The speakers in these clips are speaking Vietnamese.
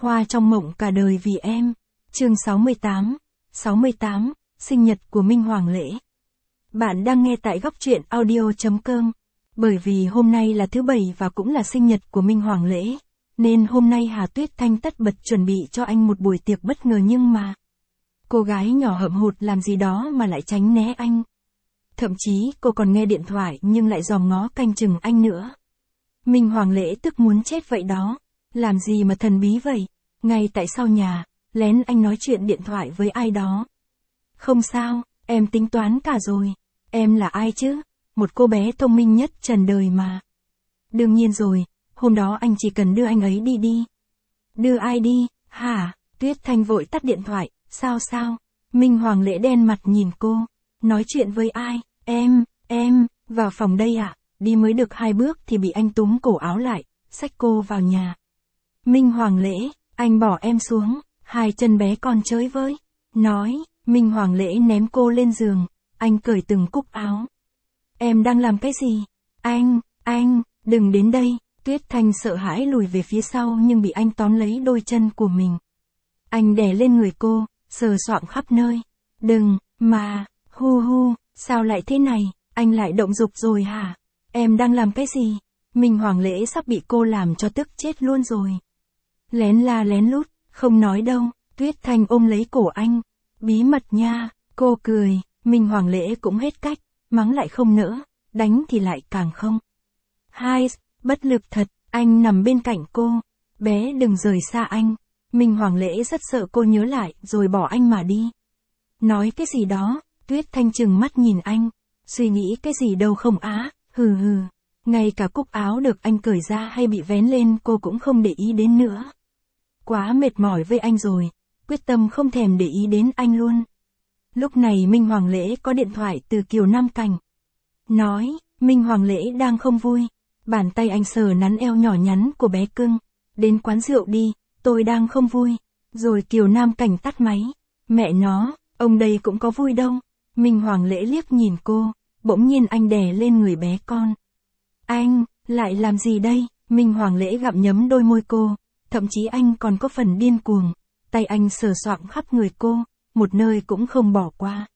Hoa trong mộng cả đời vì em. Chương 68, sinh nhật của Minh Hoàng Lễ. Bạn đang nghe tại góc truyện audio.com. Bởi vì hôm nay là thứ Bảy và cũng là sinh nhật của Minh Hoàng Lễ, nên hôm nay Hà Tuyết Thanh tất bật chuẩn bị cho anh một buổi tiệc bất ngờ, nhưng mà cô gái nhỏ hậm hụt làm gì đó mà lại tránh né anh. Thậm chí cô còn nghe điện thoại nhưng lại dòm ngó canh chừng anh nữa. Minh Hoàng Lễ tức muốn chết vậy đó. Làm gì mà thần bí vậy? Ngay tại sau nhà, lén anh nói chuyện điện thoại với ai đó. Không sao, em tính toán cả rồi. Em là ai chứ? Một cô bé thông minh nhất trần đời mà. Đương nhiên rồi, hôm đó anh chỉ cần đưa anh ấy đi. Đưa ai đi, hả? Tuyết Thanh vội tắt điện thoại. Sao? Minh Hoàng Lễ đen mặt nhìn cô. Nói chuyện với ai? Em, vào phòng đây ạ. Đi mới được 2 bước thì bị anh túm cổ áo lại, xách cô vào nhà. Minh Hoàng Lễ, anh bỏ em xuống, 2 chân bé con chơi với. Nói, Minh Hoàng Lễ ném cô lên giường, anh cởi từng cúc áo. Em đang làm cái gì? Anh, đừng đến đây. Tuyết Thanh sợ hãi lùi về phía sau nhưng bị anh tóm lấy đôi chân của mình. Anh đè lên người cô, sờ soạng khắp nơi. Đừng, mà, hu, sao lại thế này, anh lại động dục rồi hả? Em đang làm cái gì? Minh Hoàng Lễ sắp bị cô làm cho tức chết luôn rồi. Lén la lén lút, không nói đâu. Tuyết Thanh ôm lấy cổ anh. Bí mật nha, cô cười. Minh Hoàng Lễ cũng hết cách, mắng lại không nỡ, đánh thì lại càng không. Hai, bất lực thật, anh nằm bên cạnh cô. Bé đừng rời xa anh. Minh Hoàng Lễ rất sợ cô nhớ lại rồi bỏ anh mà đi. Nói cái gì đó? Tuyết Thanh trừng mắt nhìn anh. Suy nghĩ cái gì đâu không á, hừ. Ngay cả cúc áo được anh cởi ra hay bị vén lên cô cũng không để ý đến nữa. Quá mệt mỏi với anh rồi, quyết tâm không thèm để ý đến anh luôn. Lúc này Minh Hoàng Lễ có điện thoại từ Kiều Nam Cảnh. Nói, Minh Hoàng Lễ đang không vui. Bàn tay anh sờ nắn eo nhỏ nhắn của bé cưng. Đến quán rượu đi, tôi đang không vui. Rồi Kiều Nam Cảnh tắt máy. Mẹ nó, ông đây cũng có vui đâu. Minh Hoàng Lễ liếc nhìn cô, bỗng nhiên anh đè lên người bé con. Anh, lại làm gì đây? Minh Hoàng Lễ gặm nhấm đôi môi cô, thậm chí anh còn có phần điên cuồng. Tay anh sờ soạng khắp người cô, một nơi cũng không bỏ qua.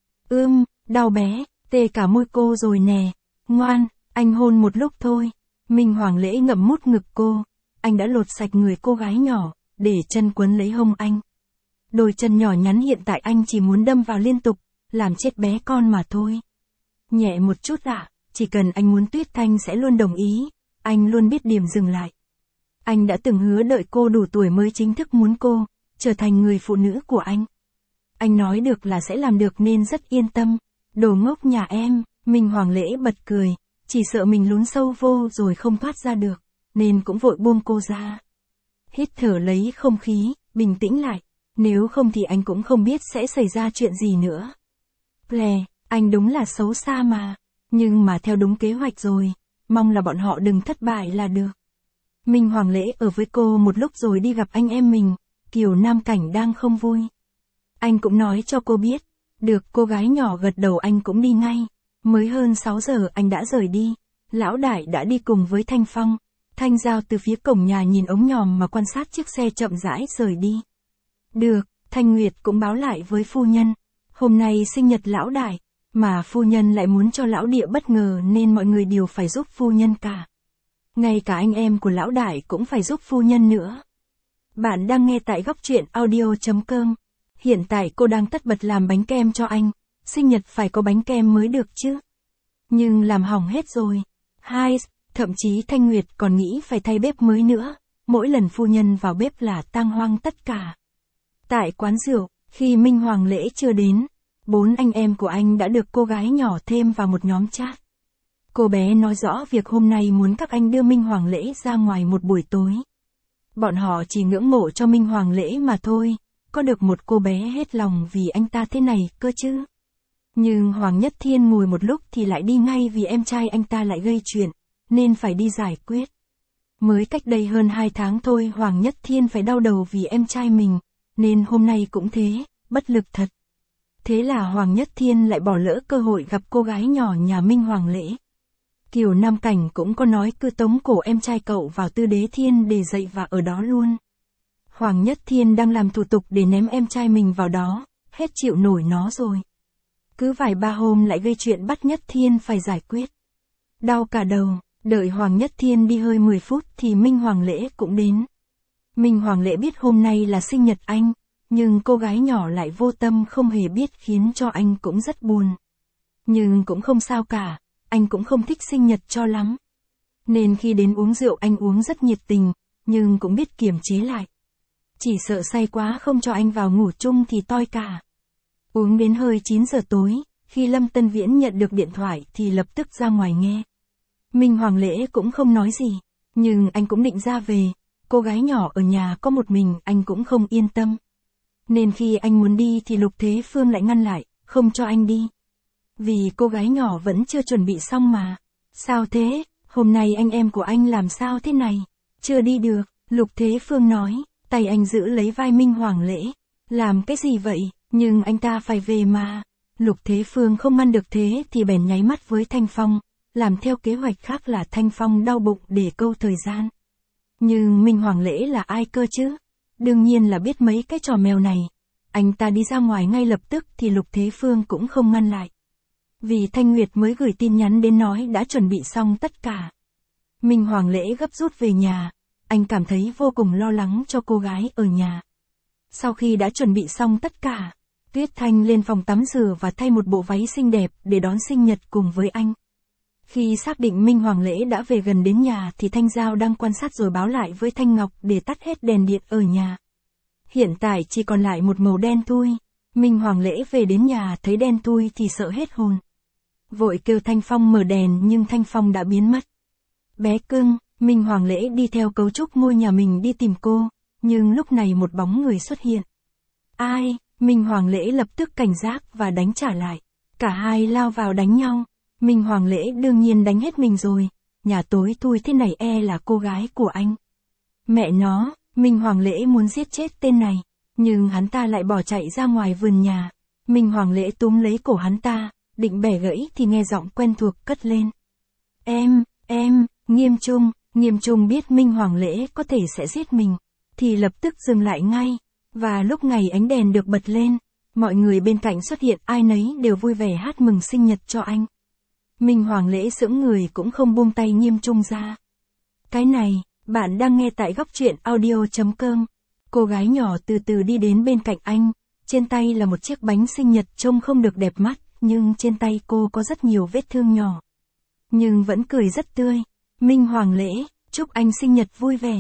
Đau bé, tê cả môi cô rồi nè. Ngoan, anh hôn một lúc thôi. Minh Hoàng Lễ ngậm mút ngực cô. Anh đã lột sạch người cô gái nhỏ, để chân quấn lấy hông anh. Đôi chân nhỏ nhắn hiện tại anh chỉ muốn đâm vào liên tục, làm chết bé con mà thôi. Nhẹ một chút ạ, chỉ cần anh muốn Tuyết Thanh sẽ luôn đồng ý, anh luôn biết điểm dừng lại. Anh đã từng hứa đợi cô đủ tuổi mới chính thức muốn cô, trở thành người phụ nữ của anh. Anh nói được là sẽ làm được nên rất yên tâm. Đồ ngốc nhà em, Minh Hoàng Lễ bật cười, chỉ sợ mình lún sâu vô rồi không thoát ra được, nên cũng vội buông cô ra. Hít thở lấy không khí, bình tĩnh lại, nếu không thì anh cũng không biết sẽ xảy ra chuyện gì nữa. Anh đúng là xấu xa mà, nhưng mà theo đúng kế hoạch rồi, mong là bọn họ đừng thất bại là được. Minh Hoàng Lễ ở với cô một lúc rồi đi gặp anh em mình, Kiều Nam Cảnh đang không vui. Anh cũng nói cho cô biết, được cô gái nhỏ gật đầu anh cũng đi ngay, mới hơn 6 giờ anh đã rời đi, Lão Đại đã đi cùng với Thanh Phong, Thanh Giao từ phía cổng nhà nhìn ống nhòm mà quan sát chiếc xe chậm rãi rời đi. Được, Thanh Nguyệt cũng báo lại với phu nhân, hôm nay sinh nhật Lão Đại, mà phu nhân lại muốn cho Lão Địa bất ngờ nên mọi người đều phải giúp phu nhân cả. Ngay cả anh em của Lão Đại cũng phải giúp phu nhân nữa. Bạn đang nghe tại góc truyện audio.com. Hiện tại cô đang tất bật làm bánh kem cho anh, sinh nhật phải có bánh kem mới được chứ. Nhưng làm hỏng hết rồi. Thậm chí Thanh Nguyệt còn nghĩ phải thay bếp mới nữa, mỗi lần phu nhân vào bếp là tang hoang tất cả. Tại quán rượu, khi Minh Hoàng Lễ chưa đến, 4 anh em của anh đã được cô gái nhỏ thêm vào một nhóm chat. Cô bé nói rõ việc hôm nay muốn các anh đưa Minh Hoàng Lễ ra ngoài một buổi tối. Bọn họ chỉ ngưỡng mộ cho Minh Hoàng Lễ mà thôi, có được một cô bé hết lòng vì anh ta thế này cơ chứ. Nhưng Hoàng Nhất Thiên ngồi một lúc thì lại đi ngay vì em trai anh ta lại gây chuyện, nên phải đi giải quyết. Mới cách đây hơn 2 tháng thôi Hoàng Nhất Thiên phải đau đầu vì em trai mình, nên hôm nay cũng thế, bất lực thật. Thế là Hoàng Nhất Thiên lại bỏ lỡ cơ hội gặp cô gái nhỏ nhà Minh Hoàng Lễ. Kiều Nam Cảnh cũng có nói cứ tống cổ em trai cậu vào Tư Đế Thiên để dạy và ở đó luôn. Hoàng Nhất Thiên đang làm thủ tục để ném em trai mình vào đó, hết chịu nổi nó rồi. Cứ vài ba hôm lại gây chuyện bắt Nhất Thiên phải giải quyết. Đau cả đầu, đợi Hoàng Nhất Thiên đi hơi 10 phút thì Minh Hoàng Lễ cũng đến. Minh Hoàng Lễ biết hôm nay là sinh nhật anh, nhưng cô gái nhỏ lại vô tâm không hề biết khiến cho anh cũng rất buồn. Nhưng cũng không sao cả, anh cũng không thích sinh nhật cho lắm. Nên khi đến uống rượu anh uống rất nhiệt tình, nhưng cũng biết kiềm chế lại. Chỉ sợ say quá không cho anh vào ngủ chung thì toi cả. Uống đến hơi 9 giờ tối, khi Lâm Tân Viễn nhận được điện thoại thì lập tức ra ngoài nghe. Minh Hoàng Lễ cũng không nói gì, nhưng anh cũng định ra về, cô gái nhỏ ở nhà có một mình anh cũng không yên tâm. Nên khi anh muốn đi thì Lục Thế Phương lại ngăn lại, không cho anh đi. Vì cô gái nhỏ vẫn chưa chuẩn bị xong mà. Sao thế, hôm nay anh em của anh làm sao thế này? Chưa đi được, Lục Thế Phương nói, tay anh giữ lấy vai Minh Hoàng Lễ. Làm cái gì vậy, nhưng anh ta phải về mà. Lục Thế Phương không ngăn được thế thì bèn nháy mắt với Thanh Phong, làm theo kế hoạch khác là Thanh Phong đau bụng để câu thời gian. Nhưng Minh Hoàng Lễ là ai cơ chứ? Đương nhiên là biết mấy cái trò mèo này. Anh ta đi ra ngoài ngay lập tức thì Lục Thế Phương cũng không ngăn lại. Vì Thanh Nguyệt mới gửi tin nhắn đến nói đã chuẩn bị xong tất cả. Minh Hoàng Lễ gấp rút về nhà, anh cảm thấy vô cùng lo lắng cho cô gái ở nhà. Sau khi đã chuẩn bị xong tất cả, Tuyết Thanh lên phòng tắm rửa và thay một bộ váy xinh đẹp để đón sinh nhật cùng với anh. Khi xác định Minh Hoàng Lễ đã về gần đến nhà thì Thanh Giao đang quan sát rồi báo lại với Thanh Ngọc để tắt hết đèn điện ở nhà. Hiện tại chỉ còn lại một màu đen thui. Minh Hoàng Lễ về đến nhà thấy đen thui thì sợ hết hồn. Vội kêu Thanh Phong mở đèn nhưng Thanh Phong đã biến mất. Bé cưng, Minh Hoàng Lễ đi theo cấu trúc ngôi nhà mình đi tìm cô, nhưng lúc này một bóng người xuất hiện. Ai? Minh Hoàng Lễ lập tức cảnh giác và đánh trả lại. Cả hai lao vào đánh nhau. Minh Hoàng Lễ đương nhiên đánh hết mình rồi. Nhà tối thui thế này là cô gái của anh. Mẹ nó, Minh Hoàng Lễ muốn giết chết tên này, nhưng hắn ta lại bỏ chạy ra ngoài vườn nhà. Minh Hoàng Lễ túm lấy cổ hắn ta, định bẻ gãy thì nghe giọng quen thuộc cất lên. Em, Nghiêm Trung biết Minh Hoàng Lễ có thể sẽ giết mình, thì lập tức dừng lại ngay. Và lúc này ánh đèn được bật lên, mọi người bên cạnh xuất hiện ai nấy đều vui vẻ hát mừng sinh nhật cho anh. Minh Hoàng Lễ sững người cũng không buông tay Nghiêm Trung ra. Cái này, bạn đang nghe tại góc truyện audio.com. Cô gái nhỏ từ từ đi đến bên cạnh anh, trên tay là một chiếc bánh sinh nhật trông không được đẹp mắt, nhưng trên tay cô có rất nhiều vết thương nhỏ. Nhưng vẫn cười rất tươi. Minh Hoàng Lễ, chúc anh sinh nhật vui vẻ.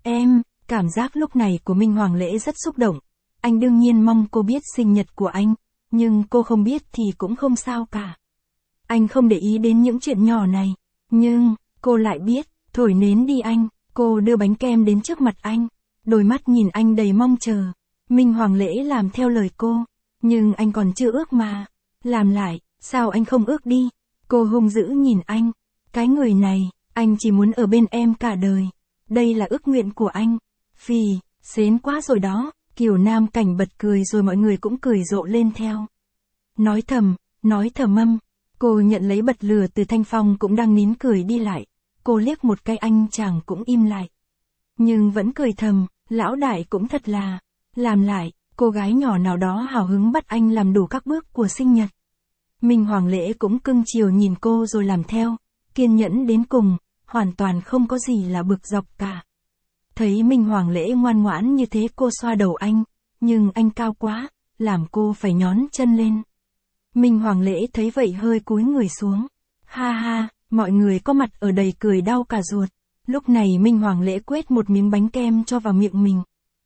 Cảm giác lúc này của Minh Hoàng Lễ rất xúc động. Anh đương nhiên mong cô biết sinh nhật của anh, nhưng cô không biết thì cũng không sao cả. Anh không để ý đến những chuyện nhỏ này, nhưng cô lại biết. Thổi nến đi anh, cô đưa bánh kem đến trước mặt anh, đôi mắt nhìn anh đầy mong chờ. Minh Hoàng Lễ làm theo lời cô, nhưng anh còn chưa ước mà. Làm lại, sao anh không ước đi? Cô hung dữ nhìn anh. Cái người này, anh chỉ muốn ở bên em cả đời. Đây là ước nguyện của anh. Phì, xến quá rồi đó. Kiều Nam Cảnh bật cười rồi mọi người cũng cười rộ lên theo. Nói thầm âm. Cô nhận lấy bật lửa từ Thanh Phong cũng đang nín cười đi lại. Cô liếc một cái anh chàng cũng im lại. Nhưng vẫn cười thầm, lão đại cũng thật là. Làm lại, cô gái nhỏ nào đó hào hứng bắt anh làm đủ các bước của sinh nhật. Minh Hoàng Lễ cũng cưng chiều nhìn cô rồi làm theo, kiên nhẫn đến cùng, hoàn toàn không có gì là bực dọc cả. Thấy Minh Hoàng Lễ ngoan ngoãn như thế cô xoa đầu anh, nhưng anh cao quá, làm cô phải nhón chân lên. Minh Hoàng Lễ thấy vậy hơi cúi người xuống. Ha ha, mọi người có mặt ở đầy cười đau cả ruột. Lúc này Minh Hoàng Lễ quết một miếng bánh kem cho vào miệng mình.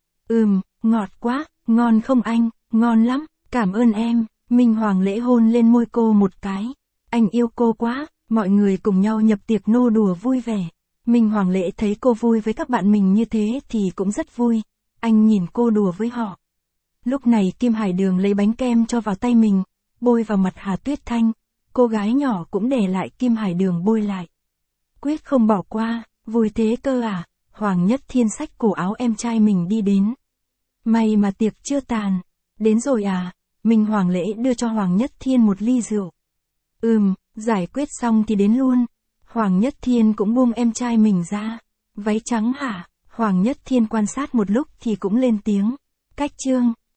Ngọt quá, ngon không anh, ngon lắm, cảm ơn em. Minh Hoàng Lễ hôn lên môi cô một cái. Anh yêu cô quá, mọi người cùng nhau nhập tiệc nô đùa vui vẻ. Minh Hoàng Lễ thấy cô vui với các bạn mình như thế thì cũng rất vui. Anh nhìn cô đùa với họ. Lúc này Kim Hải Đường lấy bánh kem cho vào tay mình, bôi vào mặt Hà Tuyết Thanh. Cô gái nhỏ cũng để lại Kim Hải Đường bôi lại. Quyết không bỏ qua, vui thế cơ à? Hoàng Nhất Thiên xách cổ áo em trai mình đi đến. May mà tiệc chưa tàn. Đến rồi à? Minh Hoàng Lễ đưa cho Hoàng Nhất Thiên một ly rượu. Giải quyết xong thì đến luôn. Hoàng Nhất Thiên cũng buông em trai mình ra. Váy trắng hả? Hoàng Nhất Thiên quan sát một lúc thì cũng lên tiếng. Cách chương.